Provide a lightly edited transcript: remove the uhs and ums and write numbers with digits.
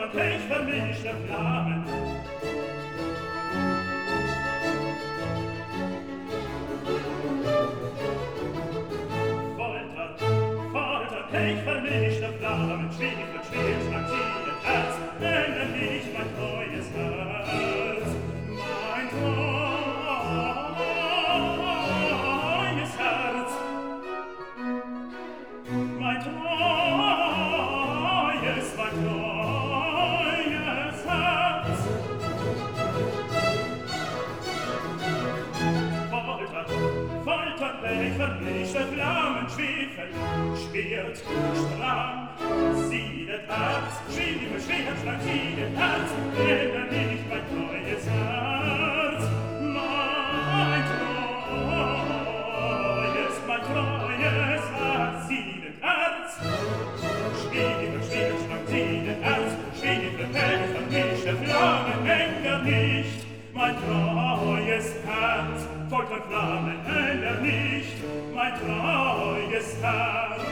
Kelch vermischte Flammen. Folter, Kelch vermischte Flammen, Schwefel, Schwert, schlang sie ihr Herz, ändert nicht mein treues Herz. Mein treues Herz, mein treues Herz. Folter, Kelch vermischte Flammen, Schwefel, Schwert, Strang, siedet Herz, Schwefel, Schwert, Strang, siedet Herz, ändert nicht mein treues Herz. Mein treues Herz, siedet Herz, Schwefel, Schwert, Strang, siedet Herz, Schwefel, Kelch vermischte Flammen, ändert nicht mein treues Herz. Folter Flammen ändert nicht mein treues Herz.